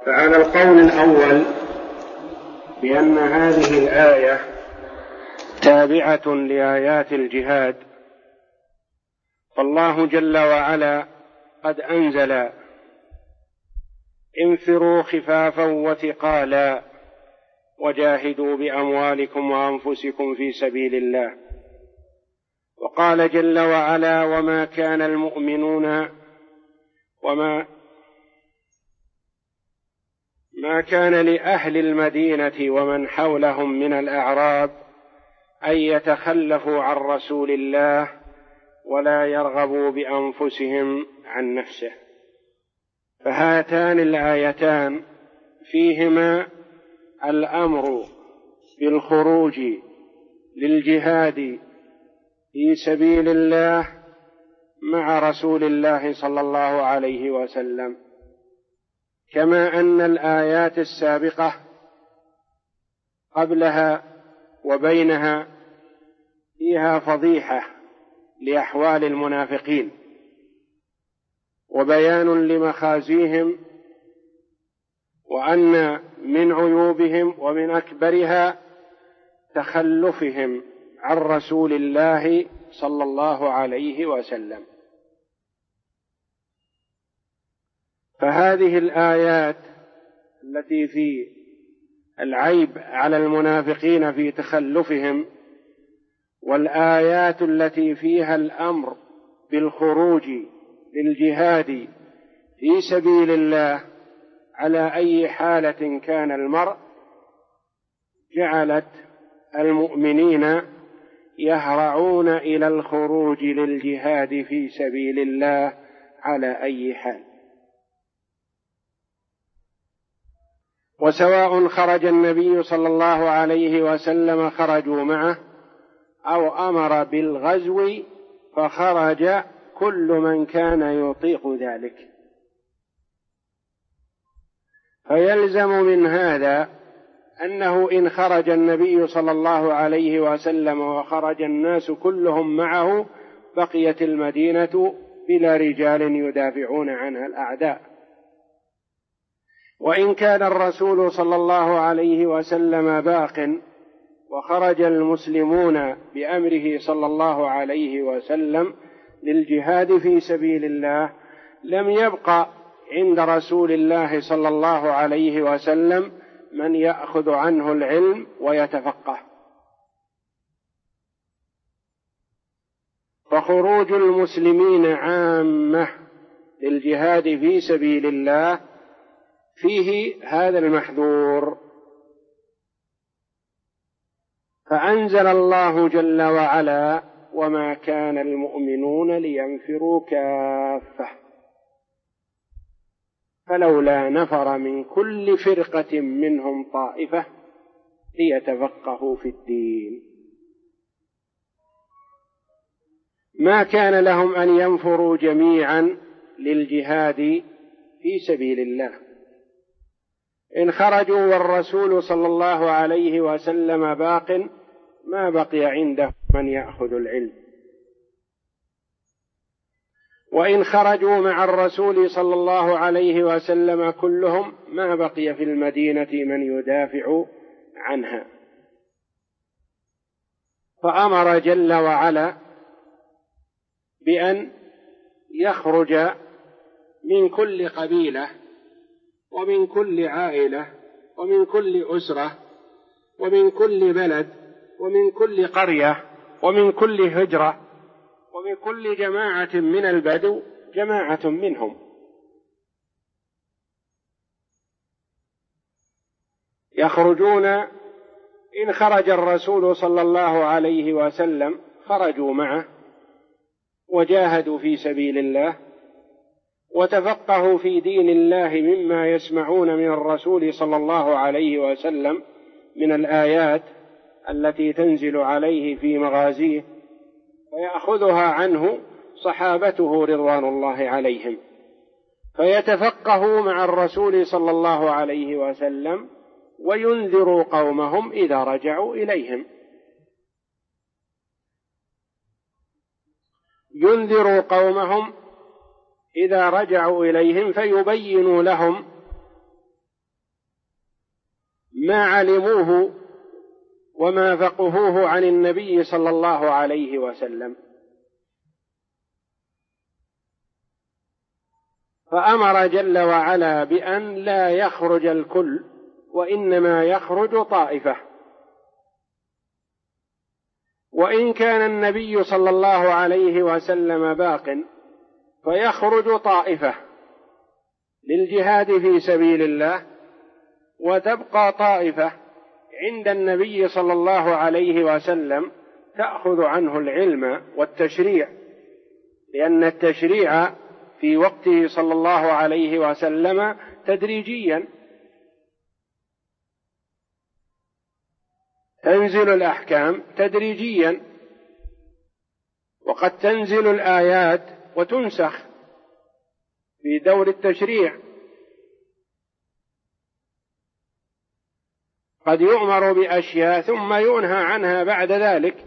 فعلى القول الأول بأن هذه الآية تابعة لآيات الجهاد، فالله جل وعلا قد أنزل: انفروا خفافا وثقالا وجاهدوا بأموالكم وأنفسكم في سبيل الله. وقال جل وعلا: وما كان المؤمنون ما كان لأهل المدينة ومن حولهم من الأعراب أن يتخلفوا عن رسول الله ولا يرغبوا بأنفسهم عن نفسه. فهاتان الآيتان فيهما الأمر بالخروج للجهاد في سبيل الله مع رسول الله صلى الله عليه وسلم، كما أن الآيات السابقة قبلها وبينها فيها فضيحة لأحوال المنافقين وبيان لمخازيهم، وأن من عيوبهم ومن أكبرها تخلفهم عن رسول الله صلى الله عليه وسلم. فهذه الآيات التي في العيب على المنافقين في تخلفهم، والآيات التي فيها الأمر بالخروج للجهاد في سبيل الله على أي حالة كان المرء، جعلت المؤمنين يهرعون إلى الخروج للجهاد في سبيل الله على أي حال. وسواء خرج النبي صلى الله عليه وسلم خرجوا معه أو أمر بالغزو فخرج كل من كان يطيق ذلك. فيلزم من هذا أنه إن خرج النبي صلى الله عليه وسلم وخرج الناس كلهم معه بقيت المدينة بلا رجال يدافعون عنها الأعداء. وإن كان الرسول صلى الله عليه وسلم باق وخرج المسلمون بأمره صلى الله عليه وسلم للجهاد في سبيل الله، لم يبق عند رسول الله صلى الله عليه وسلم من يأخذ عنه العلم ويتفقه. فخروج المسلمين عامة للجهاد في سبيل الله فيه هذا المحذور. فأنزل الله جل وعلا: وما كان المؤمنون لينفروا كافة فلولا نفر من كل فرقة منهم طائفة ليتفقهوا في الدين. ما كان لهم أن ينفروا جميعا للجهاد في سبيل الله. إن خرجوا والرسول صلى الله عليه وسلم باق ما بقي عنده من يأخذ العلم. وإن خرجوا مع الرسول صلى الله عليه وسلم كلهم ما بقي في المدينة من يدافع عنها. فأمر جل وعلا بأن يخرج من كل قبيلة ومن كل عائلة ومن كل أسرة ومن كل بلد ومن كل قرية ومن كل هجرة ومن كل جماعة من البدو جماعة منهم يخرجون. إن خرج الرسول صلى الله عليه وسلم خرجوا معه وجاهدوا في سبيل الله وتفقهوا في دين الله مما يسمعون من الرسول صلى الله عليه وسلم من الآيات التي تنزل عليه في مغازيه، فيأخذها عنه صحابته رضوان الله عليهم، فيتفقهوا مع الرسول صلى الله عليه وسلم وينذروا قومهم إذا رجعوا إليهم. ينذروا قومهم إذا رجعوا إليهم فيبينوا لهم ما علموه وما فقهوه عن النبي صلى الله عليه وسلم. فأمر جل وعلا بأن لا يخرج الكل، وإنما يخرج طائفة. وإن كان النبي صلى الله عليه وسلم باق فيخرج طائفة للجهاد في سبيل الله، وتبقى طائفة عند النبي صلى الله عليه وسلم تأخذ عنه العلم والتشريع، لأن التشريع في وقته صلى الله عليه وسلم تدريجيا، تنزل الأحكام تدريجيا، وقد تنزل الآيات وتنسخ في دور التشريع، قد يؤمر بأشياء ثم ينهى عنها بعد ذلك.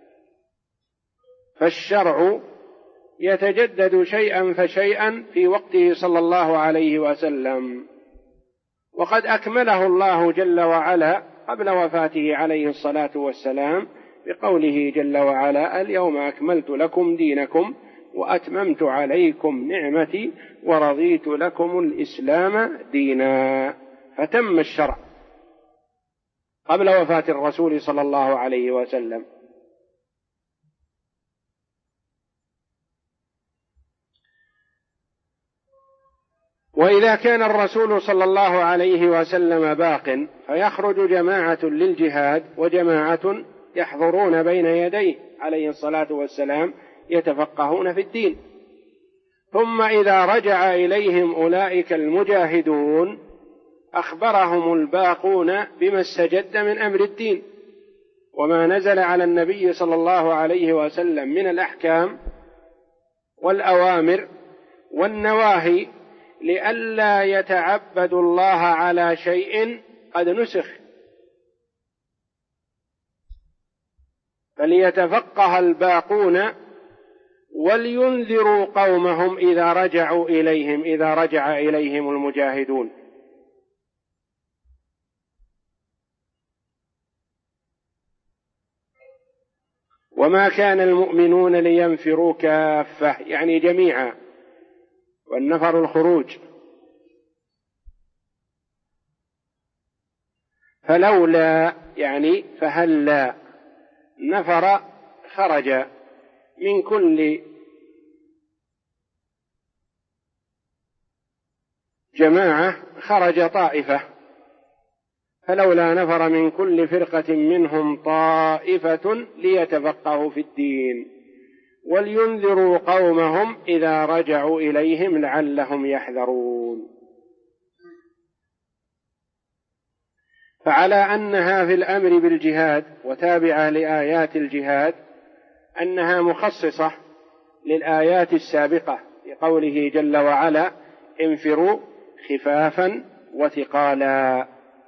فالشرع يتجدد شيئا فشيئا في وقته صلى الله عليه وسلم، وقد أكمله الله جل وعلا قبل وفاته عليه الصلاة والسلام بقوله جل وعلا: اليوم أكملت لكم دينكم وأتممت عليكم نعمتي ورضيت لكم الإسلام دينا. فتم الشرع قبل وفاة الرسول صلى الله عليه وسلم. وإذا كان الرسول صلى الله عليه وسلم باق فيخرج جماعة للجهاد وجماعة يحضرون بين يديه عليه الصلاة والسلام يتفقهون في الدين. ثم إذا رجع إليهم أولئك المجاهدون أخبرهم الباقون بما استجد من أمر الدين وما نزل على النبي صلى الله عليه وسلم من الأحكام والأوامر والنواهي، لئلا يتعبدوا الله على شيء قد نسخ، فليتفقه الباقون ولينذروا قومهم إذا رجع إليهم المجاهدون. وما كان المؤمنون لينفروا كافة، يعني جميعا، والنفر الخروج. فلولا يعني فهلا نفر خرج من كل جماعة خرج طائفة، فلولا نفر من كل فرقة منهم طائفة ليتفقهوا في الدين ولينذروا قومهم إذا رجعوا إليهم لعلهم يحذرون. فعلى أنها في الأمر بالجهاد وتابعة لآيات الجهاد أنها مخصصة للآيات السابقة لقوله جل وعلا: انفروا خفافا وثقالا،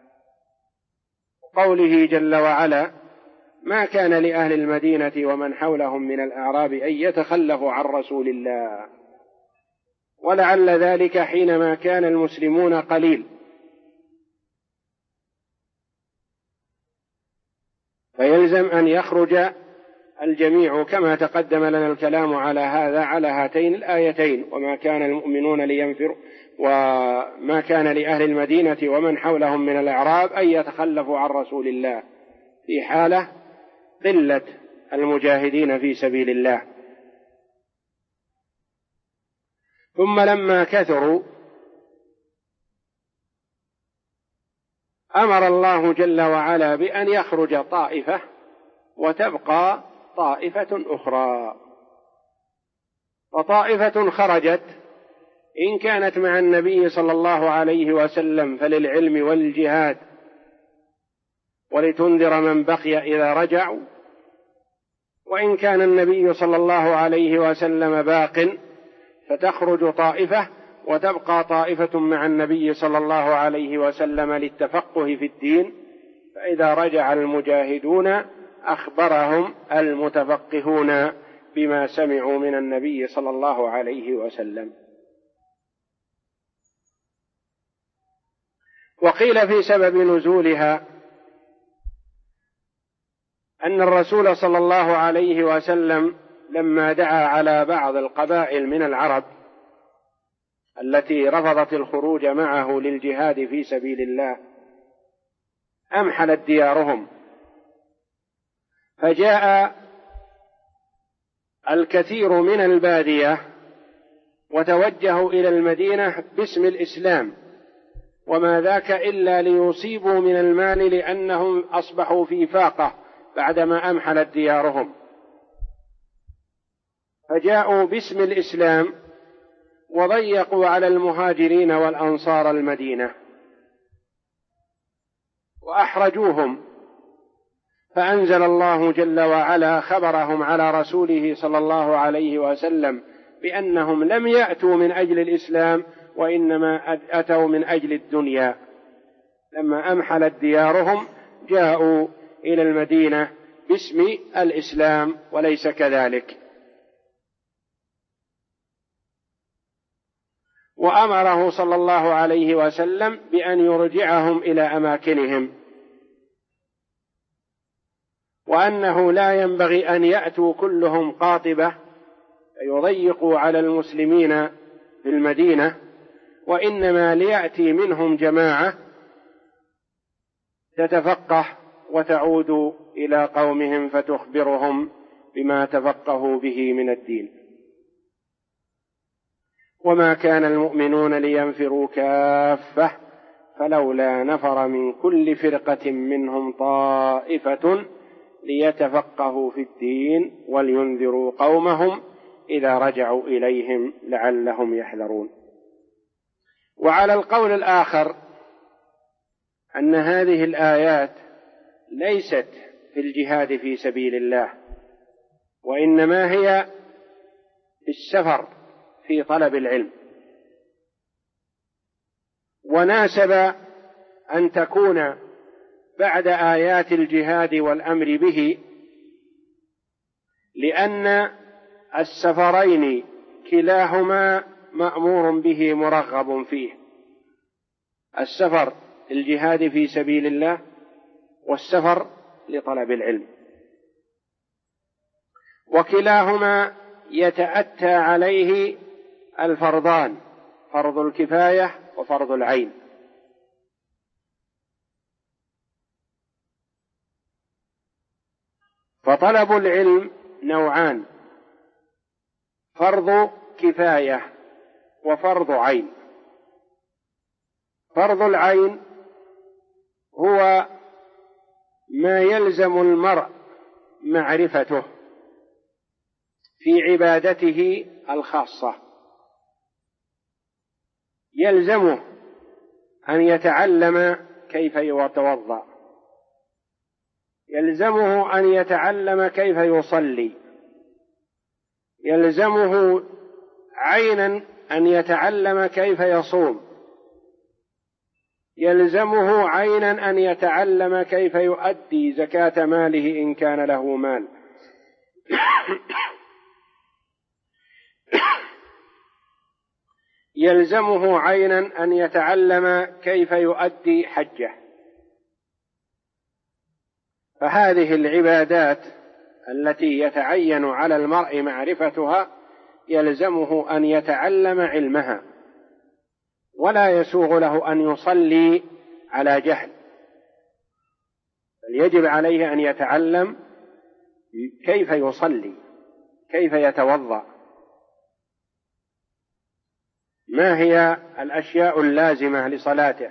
قوله جل وعلا: ما كان لأهل المدينة ومن حولهم من الأعراب أن يتخلفوا عن رسول الله، ولعل ذلك حينما كان المسلمون قليل، فيلزم أن يخرج الجميع، كما تقدم لنا الكلام على هذا على هاتين الآيتين: وما كان المؤمنون لينفروا، وما كان لأهل المدينة ومن حولهم من الأعراب أن يتخلفوا عن رسول الله، في حالة قلة المجاهدين في سبيل الله. ثم لما كثروا أمر الله جل وعلا بأن يخرج طائفة وتبقى طائفة أخرى. وطائفة خرجت إن كانت مع النبي صلى الله عليه وسلم فللعلم والجهاد ولتنذر من بقي إذا رجعوا، وإن كان النبي صلى الله عليه وسلم باق فتخرج طائفة وتبقى طائفة مع النبي صلى الله عليه وسلم للتفقه في الدين، فإذا رجع المجاهدون أخبرهم المتفقهون بما سمعوا من النبي صلى الله عليه وسلم. وقيل في سبب نزولها أن الرسول صلى الله عليه وسلم لما دعا على بعض القبائل من العرب التي رفضت الخروج معه للجهاد في سبيل الله أمحلت ديارهم، فجاء الكثير من البادية وتوجهوا إلى المدينة باسم الإسلام، وما ذاك إلا ليصيبوا من المال لأنهم أصبحوا في فاقة بعدما أمحلت ديارهم، فجاءوا باسم الإسلام وضيقوا على المهاجرين والأنصار المدينة وأحرجوهم، فأنزل الله جل وعلا خبرهم على رسوله صلى الله عليه وسلم بأنهم لم يأتوا من أجل الإسلام وإنما أتوا من أجل الدنيا. لما أمحلت ديارهم جاءوا إلى المدينة باسم الإسلام وليس كذلك، وأمره صلى الله عليه وسلم بأن يرجعهم إلى أماكنهم، وأنه لا ينبغي أن يأتوا كلهم قاطبة يضيقوا على المسلمين في المدينة، وإنما ليأتي منهم جماعة تتفقه وتعود إلى قومهم فتخبرهم بما تفقهوا به من الدين. وما كان المؤمنون لينفروا كافة فلولا نفر من كل فرقة منهم طائفة ليتفقهوا في الدين ولينذروا قومهم إذا رجعوا إليهم لعلهم يحذرون. وعلى القول الآخر أن هذه الآيات ليست في الجهاد في سبيل الله، وإنما هي في السفر في طلب العلم، وناسب أن تكون بعد آيات الجهاد والأمر به، لأن السفرين كلاهما مأمور به مرغب فيه، السفر الجهاد في سبيل الله والسفر لطلب العلم، وكلاهما يتأتى عليه الفرضان، فرض الكفاية وفرض العين. فطلب العلم نوعان: فرض كفاية وفرض عين. فرض العين هو ما يلزم المرء معرفته في عبادته الخاصة، يلزمه أن يتعلم كيف يتوضأ، يلزمه أن يتعلم كيف يصلي، يلزمه عينا أن يتعلم كيف يصوم، يلزمه عينا أن يتعلم كيف يؤدي زكاة ماله إن كان له مال، يلزمه عينا أن يتعلم كيف يؤدي حجه. فهذه العبادات التي يتعين على المرء معرفتها يلزمه أن يتعلم علمها، ولا يسوغ له أن يصلي على جهل، بل يجب عليه أن يتعلم كيف يصلي، كيف يتوضأ، ما هي الأشياء اللازمة لصلاته،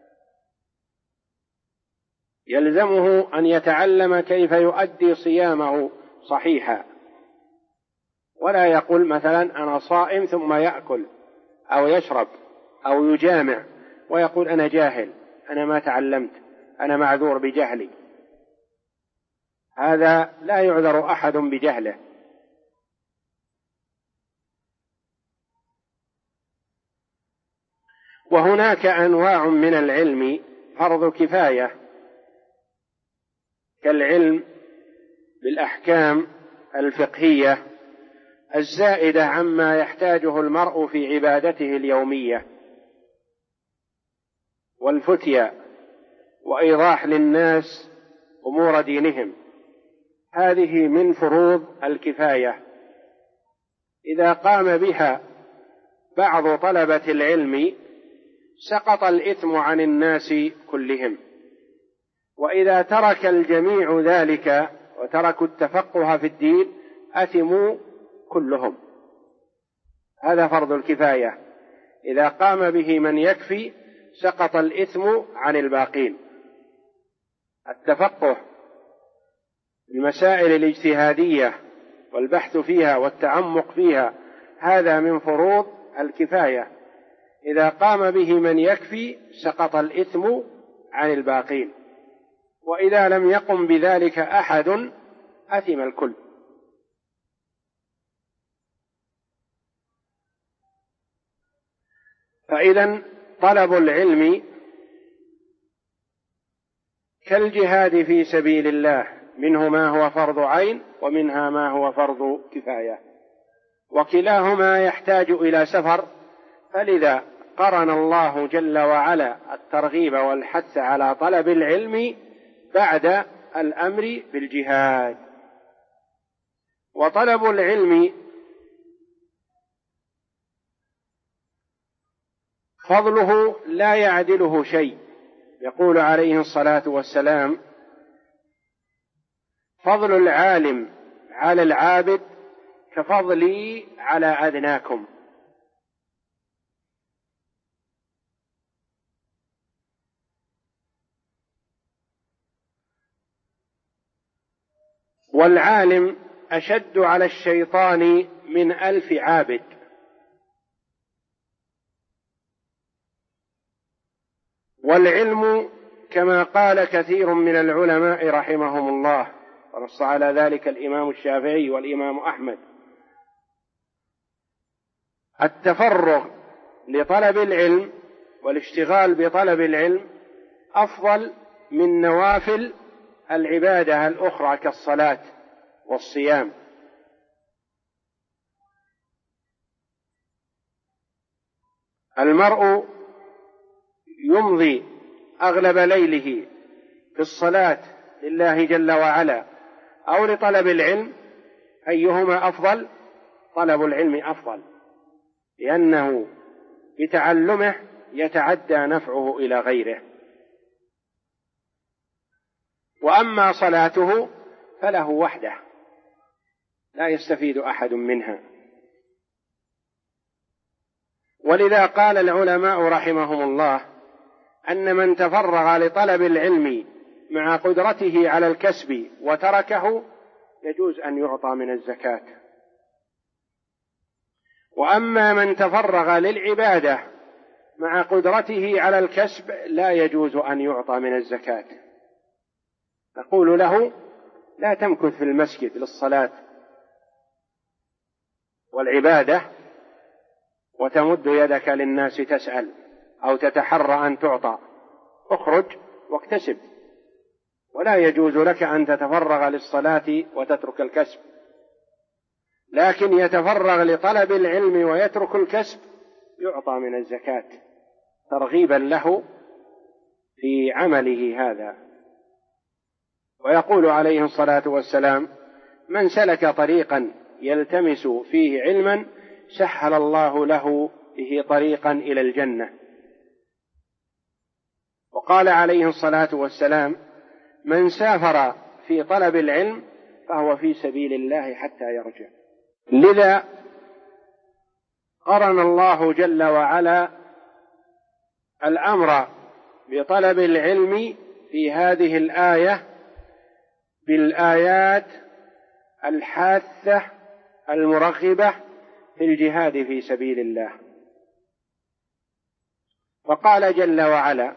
يلزمه أن يتعلم كيف يؤدي صيامه صحيحا، ولا يقول مثلا أنا صائم ثم يأكل أو يشرب أو يجامع ويقول أنا جاهل، أنا ما تعلمت، أنا معذور بجهلي. هذا لا يعذر أحد بجهله. وهناك أنواع من العلم فرض كفاية، كالعلم بالأحكام الفقهية الزائدة عما يحتاجه المرء في عبادته اليومية، والفتيا وإيضاح للناس أمور دينهم، هذه من فروض الكفاية. إذا قام بها بعض طلبة العلم سقط الإثم عن الناس كلهم، وإذا ترك الجميع ذلك وتركوا التفقه في الدين أثموا كلهم. هذا فرض الكفاية، إذا قام به من يكفي سقط الإثم عن الباقين. التفقه في المسائل الاجتهادية والبحث فيها والتعمق فيها هذا من فروض الكفاية، إذا قام به من يكفي سقط الإثم عن الباقين، وإذا لم يقم بذلك أحد أثم الكل. فإذا طلب العلم كالجهاد في سبيل الله، منه ما هو فرض عين ومنها ما هو فرض كفاية، وكلاهما يحتاج إلى سفر، فلذا قرن الله جل وعلا الترغيب والحث على طلب العلم بعد الأمر بالجهاد. وطلب العلم فضله لا يعدله شيء، يقول عليه الصلاة والسلام: فضل العالم على العابد كفضلي على أدناكم. والعالم أشد على الشيطان من 1000 عابد. والعلم كما قال كثير من العلماء رحمهم الله، ونص على ذلك الإمام الشافعي والإمام أحمد، التفرغ لطلب العلم والاشتغال بطلب العلم أفضل من نوافل العبادة الأخرى كالصلاة والصيام. المرء يمضي أغلب ليله في الصلاة لله جل وعلا أو لطلب العلم، أيهما أفضل؟ طلب العلم أفضل، لأنه بتعلمه يتعدى نفعه إلى غيره. وأما صلاته فله وحده لا يستفيد أحد منها. ولذا قال العلماء رحمهم الله أن من تفرغ لطلب العلم مع قدرته على الكسب وتركه يجوز أن يعطى من الزكاة. وأما من تفرغ للعبادة مع قدرته على الكسب لا يجوز أن يعطى من الزكاة. نقول له: لا تمكث في المسجد للصلاة والعبادة وتمد يدك للناس تسأل أو تتحرى أن تعطى، اخرج واكتسب. ولا يجوز لك أن تتفرغ للصلاة وتترك الكسب، لكن يتفرغ لطلب العلم ويترك الكسب يعطى من الزكاة ترغيبا له في عمله هذا. ويقول عليه الصلاة والسلام: من سلك طريقا يلتمس فيه علما سهل الله له به طريقا إلى الجنة. وقال عليه الصلاة والسلام: من سافر في طلب العلم فهو في سبيل الله حتى يرجع. لذا قرن الله جل وعلا الأمر بطلب العلم في هذه الآية بالآيات الحاثة المرغبة في الجهاد في سبيل الله. فقال جل وعلا: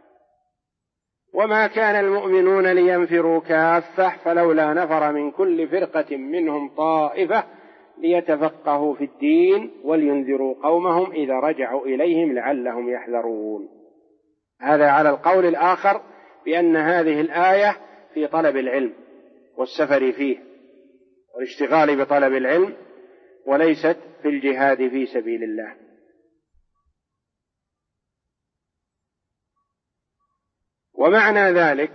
وما كان المؤمنون لينفروا كافة فلولا نفر من كل فرقة منهم طائفة ليتفقهوا في الدين ولينذروا قومهم إذا رجعوا إليهم لعلهم يحذرون. هذا على القول الآخر بأن هذه الآية في طلب العلم والسفر فيه والاشتغال بطلب العلم، وليست في الجهاد في سبيل الله. ومعنى ذلك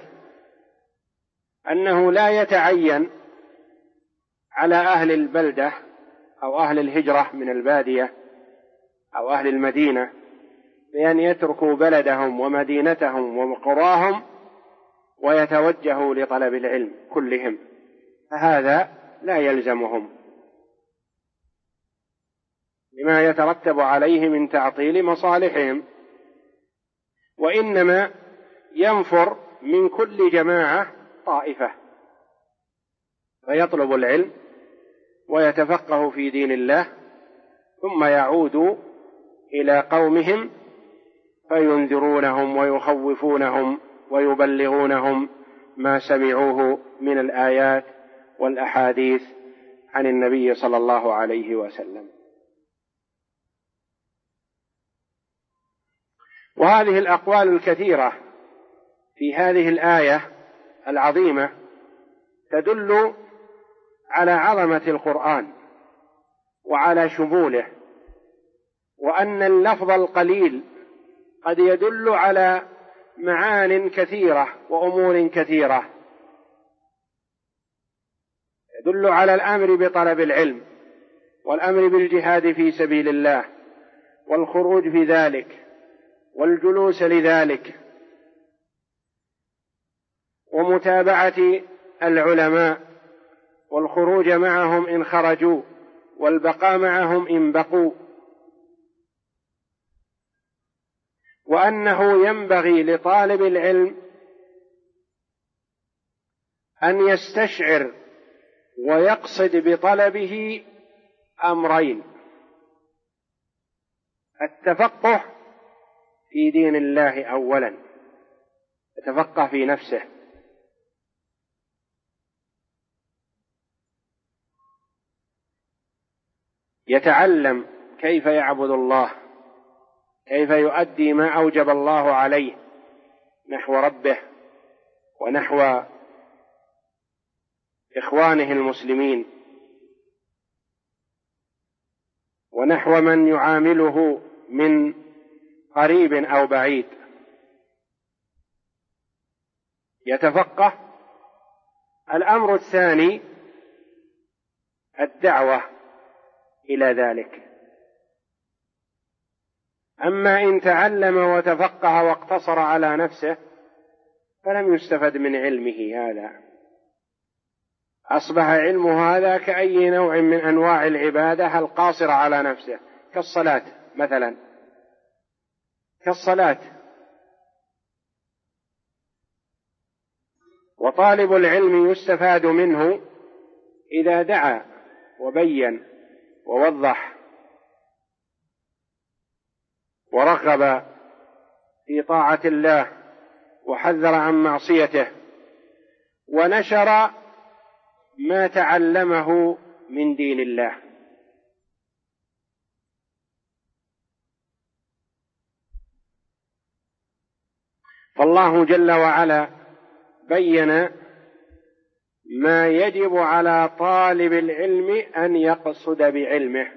أنه لا يتعين على أهل البلدة أو أهل الهجرة من البادية أو أهل المدينة بأن يتركوا بلدهم ومدينتهم وقراهم ويتوجهوا لطلب العلم كلهم، فهذا لا يلزمهم لما يترتب عليه من تعطيل مصالحهم، وإنما ينفر من كل جماعة طائفة فيطلب العلم ويتفقه في دين الله، ثم يعود إلى قومهم فينذرونهم ويخوفونهم ويبلغونهم ما سمعوه من الآيات والأحاديث عن النبي صلى الله عليه وسلم. وهذه الأقوال الكثيرة في هذه الآية العظيمة تدل على عظمة القرآن وعلى شموله، وأن اللفظ القليل قد يدل على معان كثيرة وأمور كثيرة، يدل على الأمر بطلب العلم والأمر بالجهاد في سبيل الله والخروج في ذلك والجلوس لذلك ومتابعة العلماء والخروج معهم إن خرجوا والبقاء معهم إن بقوا، وأنه ينبغي لطالب العلم أن يستشعر ويقصد بطلبه أمرين: التفقه في دين الله أولا، يتفقه في نفسه، يتعلم كيف يعبد الله، كيف يؤدي ما أوجب الله عليه نحو ربه ونحو إخوانه المسلمين ونحو من يعامله من قريب أو بعيد، يتفقه. الأمر الثاني الدعوة إلى ذلك. أما إن تعلم وتفقه واقتصر على نفسه فلم يستفد من علمه هذا، أصبح علمه هذا كأي نوع من أنواع العبادة القاصرة على نفسه، كالصلاة مثلا، كالصلاة. وطالب العلم يستفاد منه إذا دعا وبين ووضح ورغب في طاعة الله وحذر عن معصيته ونشر ما تعلمه من دين الله. فالله جل وعلا بين ما يجب على طالب العلم أن يقصد بعلمه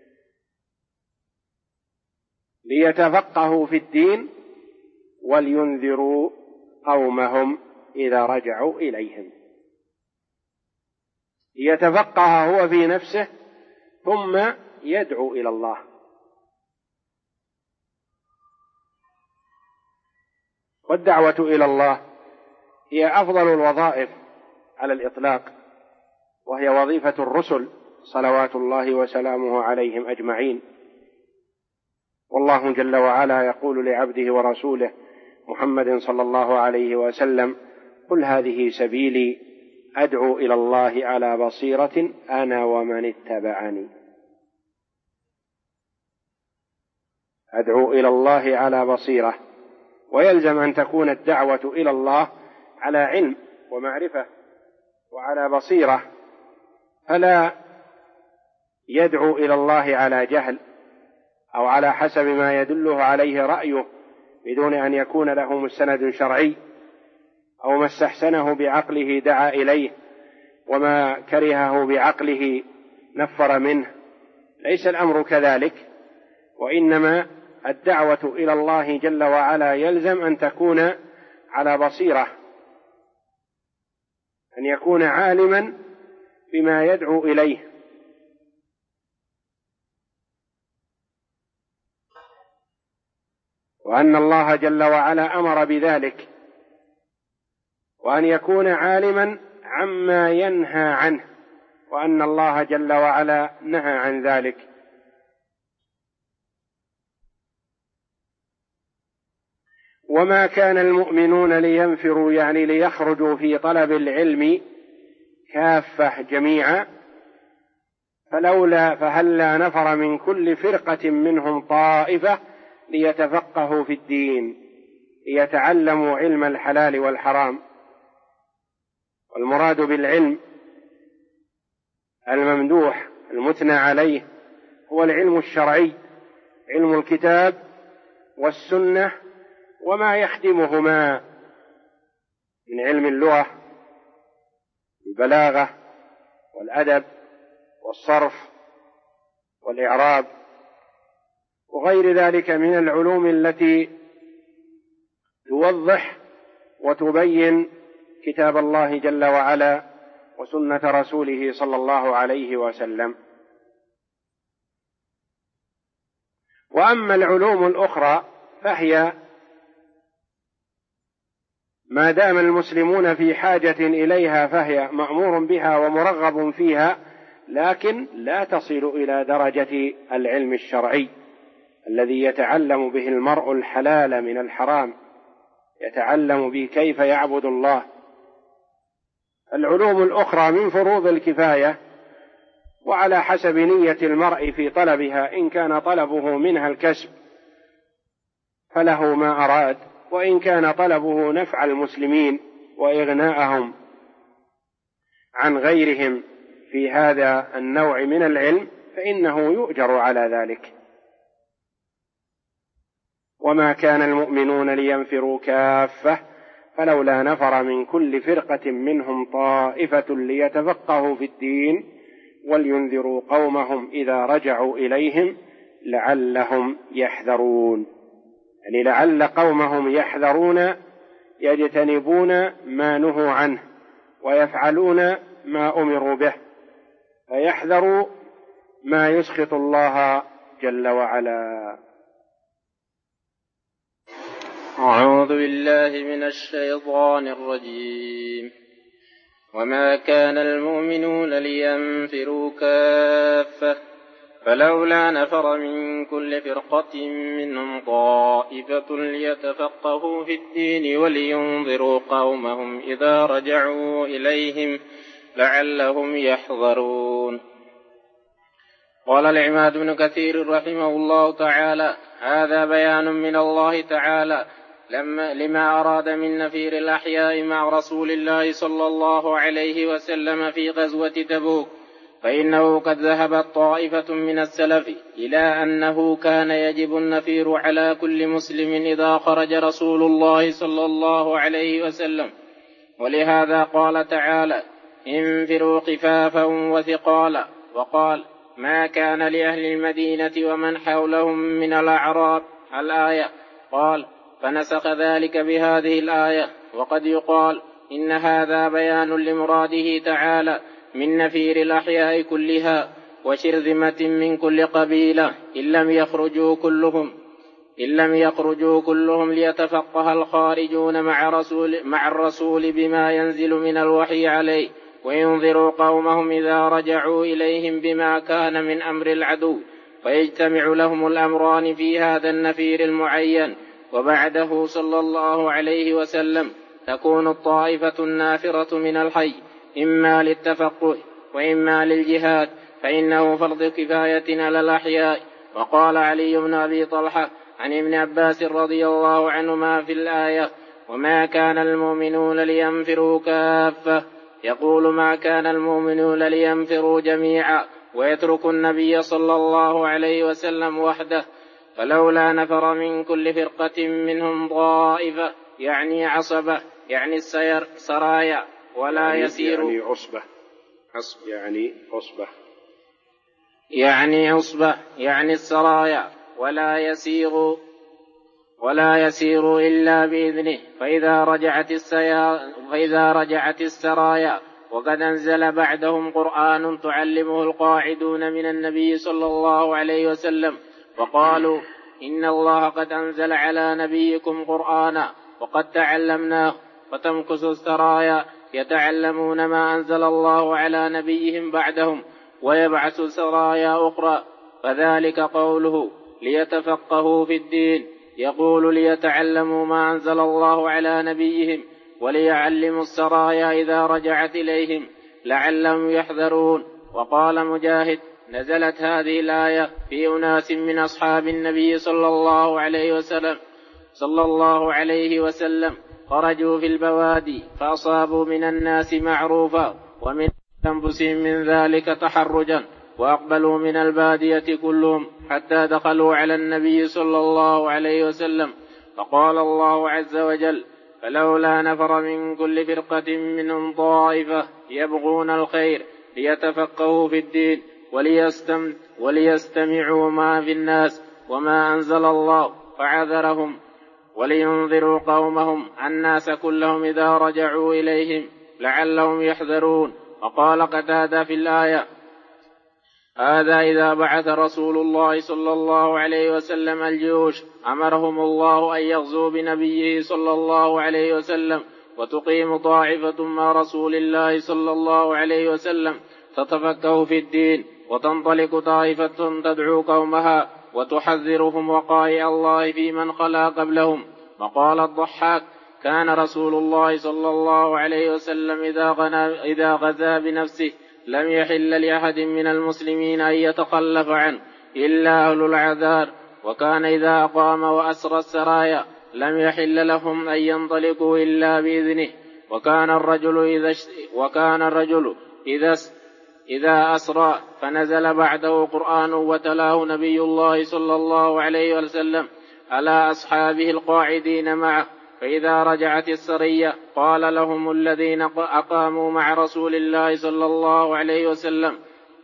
ليتفقهوا في الدين ولينذروا قومهم إذا رجعوا إليهم، ليتفقه هو في نفسه ثم يدعو إلى الله. والدعوة إلى الله هي أفضل الوظائف على الإطلاق، وهي وظيفة الرسل صلوات الله وسلامه عليهم أجمعين. والله جل وعلا يقول لعبده ورسوله محمد صلى الله عليه وسلم: قل هذه سبيلي أدعو إلى الله على بصيرة أنا ومن اتبعني. أدعو إلى الله على بصيرة، ويلزم أن تكون الدعوة إلى الله على علم ومعرفة وعلى بصيرة، فلا يدعو إلى الله على جهل أو على حسب ما يدله عليه رأيه بدون أن يكون له مستند شرعي، أو ما استحسنه بعقله دعا إليه وما كرهه بعقله نفر منه. ليس الأمر كذلك، وإنما الدعوة إلى الله جل وعلا يلزم أن تكون على بصيرة، أن يكون عالما بما يدعو إليه. وأن الله جل وعلا أمر بذلك، وأن يكون عالما عما ينهى عنه، وأن الله جل وعلا نهى عن ذلك. وما كان المؤمنون لينفروا، يعني ليخرجوا في طلب العلم كافة جميعا، فهلا نفر من كل فرقة منهم طائفة ليتفقهوا في الدين، ليتعلموا علم الحلال والحرام. والمراد بالعلم الممدوح المثنى عليه هو العلم الشرعي، علم الكتاب والسنة وما يخدمهما من علم اللغة البلاغة والأدب والصرف والإعراب وغير ذلك من العلوم التي توضح وتبين كتاب الله جل وعلا وسنة رسوله صلى الله عليه وسلم. وأما العلوم الأخرى فهي ما دام المسلمون في حاجة إليها فهي مأمور بها ومرغب فيها، لكن لا تصل إلى درجة العلم الشرعي الذي يتعلم به المرء الحلال من الحرام، يتعلم به كيف يعبد الله. العلوم الأخرى من فروض الكفاية، وعلى حسب نية المرء في طلبها، إن كان طلبه منها الكسب فله ما أراد، وإن كان طلبه نفع المسلمين وإغناءهم عن غيرهم في هذا النوع من العلم فإنه يؤجر على ذلك. وما كان المؤمنون لينفروا كافة فلولا نفر من كل فرقة منهم طائفة ليتفقهوا في الدين ولينذروا قومهم إذا رجعوا إليهم لعلهم يحذرون، يعني لعل قومهم يحذرون، يجتنبون ما نهوا عنه ويفعلون ما أمروا به، فيحذروا ما يسخط الله جل وعلا. أعوذ بالله من الشيطان الرجيم. وما كان المؤمنون لينفروا كافة فلولا نفر من كل فرقة منهم طائفة ليتفقهوا في الدين ولينذروا قومهم إذا رجعوا إليهم لعلهم يحذرون. قال العماد بن كثير رحمه الله تعالى: هذا بيان من الله تعالى لما أراد من نفير الأحياء مع رسول الله صلى الله عليه وسلم في غزوة تبوك، فإنه قد ذهبت طائفة من السلف إلى أنه كان يجب النفير على كل مسلم إذا خرج رسول الله صلى الله عليه وسلم، ولهذا قال تعالى: انفروا خفافا وثقالا، وقال: ما كان لأهل المدينة ومن حولهم من الأعراب الآية، قال: فنسخ ذلك بهذه الآية. وقد يقال إن هذا بيان لمراده تعالى من نفير الأحياء كلها وشرذمة من كل قبيلة إن لم يخرجوا كلهم ليتفقه الخارجون مع الرسول بما ينزل من الوحي عليه، وينذروا قومهم إذا رجعوا إليهم بما كان من أمر العدو، فيجتمع لهم الأمران في هذا النفير المعين. وبعده صلى الله عليه وسلم تكون الطائفة النافرة من الحي إما للتفقه وإما للجهاد، فإنه فرض كفاية على الأحياء. وقال علي بن أبي طلحة عن ابن عباس رضي الله عنهما في الآية: وما كان المؤمنون لينفروا كافة، يقول ما كان المؤمنون لينفروا جميعا ويتركوا النبي صلى الله عليه وسلم وحده. فلولا نفر من كل فرقة منهم طائفة، يعني عصبة، يعني السير سرايا، ولا يسير، يعني عصبة يعني السرايا، ولا يسيغ ولا يسيروا إلا بإذنه. فإذا رجعت السرايا وقد أنزل بعدهم قرآن تعلمه القاعدون من النبي صلى الله عليه وسلم وقالوا إن الله قد أنزل على نبيكم قرآنا وقد تعلمناه، فتمكث السرايا يتعلمون ما أنزل الله على نبيهم بعدهم ويبعث سرايا أخرى، فذلك قوله ليتفقهوا في الدين، يقول ليتعلموا ما أنزل الله على نبيهم وليعلموا السرايا إذا رجعت إليهم لعلهم يحذرون. وقال مجاهد نزلت هذه الآية في أناس من أصحاب النبي صلى الله عليه وسلم خرجوا في البوادي فأصابوا من الناس معروفا ومن أنفسهم من ذلك تحرجا، وأقبلوا من البادية كلهم حتى دخلوا على النبي صلى الله عليه وسلم، فقال الله عز وجل فلولا نفر من كل فرقة منهم طائفة يبغون الخير ليتفقهوا في الدين وليستمعوا ما في الناس وما أنزل الله فعذرهم ولينذروا قومهم الناس كلهم إذا رجعوا إليهم لعلهم يحذرون. وقال قتادة في الآية هذا إذا بعث رسول الله صلى الله عليه وسلم الجيوش أمرهم الله أن يغزوا بنبيه صلى الله عليه وسلم وتقيم طائفة مع رسول الله صلى الله عليه وسلم تتفقه في الدين، وتنطلق طائفة تدعو قومها وتحذرهم وقائع الله في من خلا قبلهم. وقال الضحاك كان رسول الله صلى الله عليه وسلم إذا غزا بنفسه لم يحل لأحد من المسلمين أن يتخلف عنه إلا أهل العذار، وكان إذا أقام وأسرى السرايا لم يحل لهم أن ينطلقوا إلا بإذنه. وكان الرجل إذا أسرى فنزل بعده قرآن وتلاه نبي الله صلى الله عليه وسلم على أصحابه القاعدين معه، فإذا رجعت السرية قال لهم الذين أقاموا مع رسول الله صلى الله عليه وسلم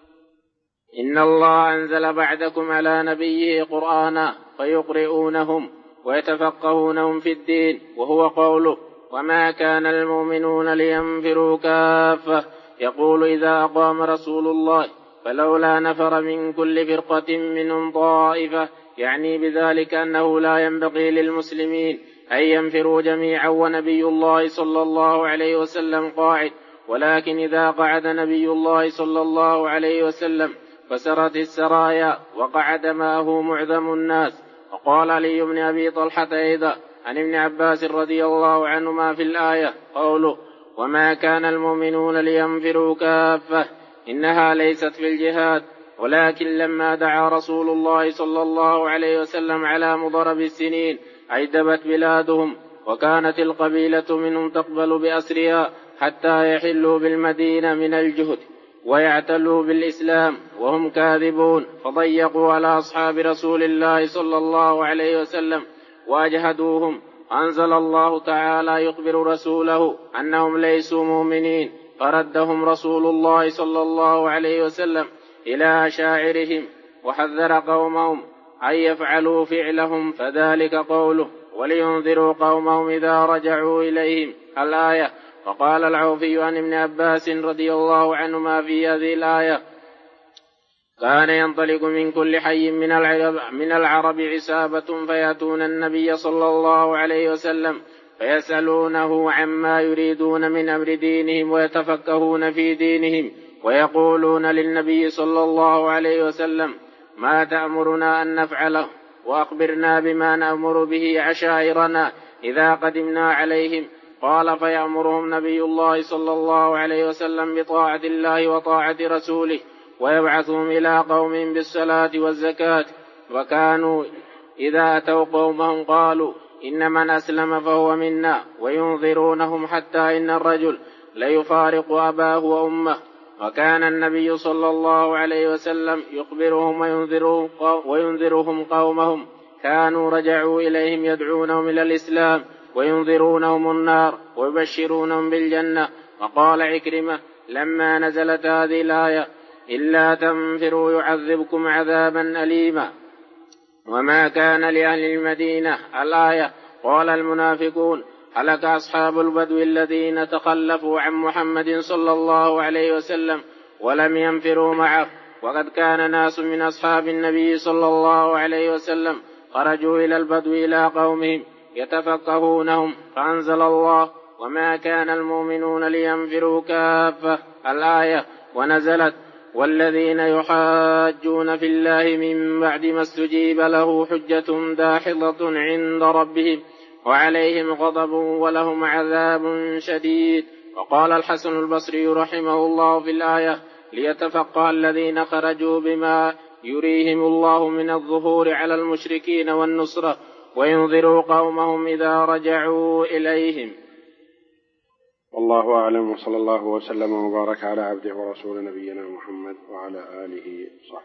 إن الله أنزل بعدكم على نبيه قرآنا فيقرؤونهم ويتفقهونهم في الدين، وهو قوله وما كان المؤمنون لينفروا كافة، يقول إذا أقام رسول الله فلولا نفر من كل فرقة منهم طائفة، يعني بذلك أنه لا ينبغي للمسلمين أن ينفروا جميعا ونبي الله صلى الله عليه وسلم قاعد، ولكن إذا قعد نبي الله صلى الله عليه وسلم فسرت السرايا وقعد معه معظم الناس. وقال علي بن أبي طلحة أيضا عن ابن عباس رضي الله عنهما في الآية قوله وما كان المؤمنون لينفروا كافة، إنها ليست في الجهاد، ولكن لما دعا رسول الله صلى الله عليه وسلم على مضرب السنين أيدبت بلادهم، وكانت القبيلة منهم تقبل بأسرها حتى يحلوا بالمدينة من الجهد ويعتلوا بالإسلام وهم كاذبون، فضيقوا على أصحاب رسول الله صلى الله عليه وسلم وأجهدوهم. أنزل الله تعالى يخبر رسوله أنهم ليسوا مؤمنين، فردهم رسول الله صلى الله عليه وسلم إلى أشاعرهم وحذر قومهم أن يفعلوا فعلهم، فذلك قوله ولينذروا قومهم إذا رجعوا إليهم الآية. وقال العوفي عن ابن عباس رضي الله عنهما في هذه الآية كان ينطلق من كل حي من العرب عصابة فيأتون النبي صلى الله عليه وسلم فيسألونه عما يريدون من أمر دينهم ويتفقهون في دينهم، ويقولون للنبي صلى الله عليه وسلم ما تأمرنا أن نفعله، وأخبرنا بما نأمر به عشائرنا إذا قدمنا عليهم. قال فيأمرهم نبي الله صلى الله عليه وسلم بطاعة الله وطاعة رسوله، ويبعثهم إلى قومهم بالصلاة والزكاة، وكانوا إذا أتوا قومهم قالوا إن من أسلم فهو منا، وينظرونهم حتى إن الرجل ليفارق أباه وأمه. وكان النبي صلى الله عليه وسلم يخبرهم وينذرهم قومهم كانوا رجعوا إليهم يدعونهم إلى الإسلام وينذرونهم النار ويبشرونهم بالجنة. وقال عكرمة لما نزلت هذه الآية إلا تنفروا يعذبكم عذابا أليما، وما كان لأهل المدينة الآية. قال المنافقون: هلك أصحاب البدو الذين تخلفوا عن محمد صلى الله عليه وسلم ولم ينفروا معه. وقد كان ناس من أصحاب النبي صلى الله عليه وسلم خرجوا إلى البدو إلى قومهم يتفقهونهم، فأنزل الله: وما كان المؤمنون لينفروا كافة الآية، ونزلت: والذين يحاجون في الله من بعد ما استجيب له حجة داحضة عند ربهم وعليهم غضب ولهم عذاب شديد. وقال الحسن البصري رحمه الله في الآية: ليتفقه الذين خرجوا بما يريهم الله من الظهور على المشركين والنصرة، وينذروا قومهم إذا رجعوا إليهم. والله أعلم، وصلى الله وسلم وبارك على عبده ورسول نبينا محمد وعلى آله وصحبه.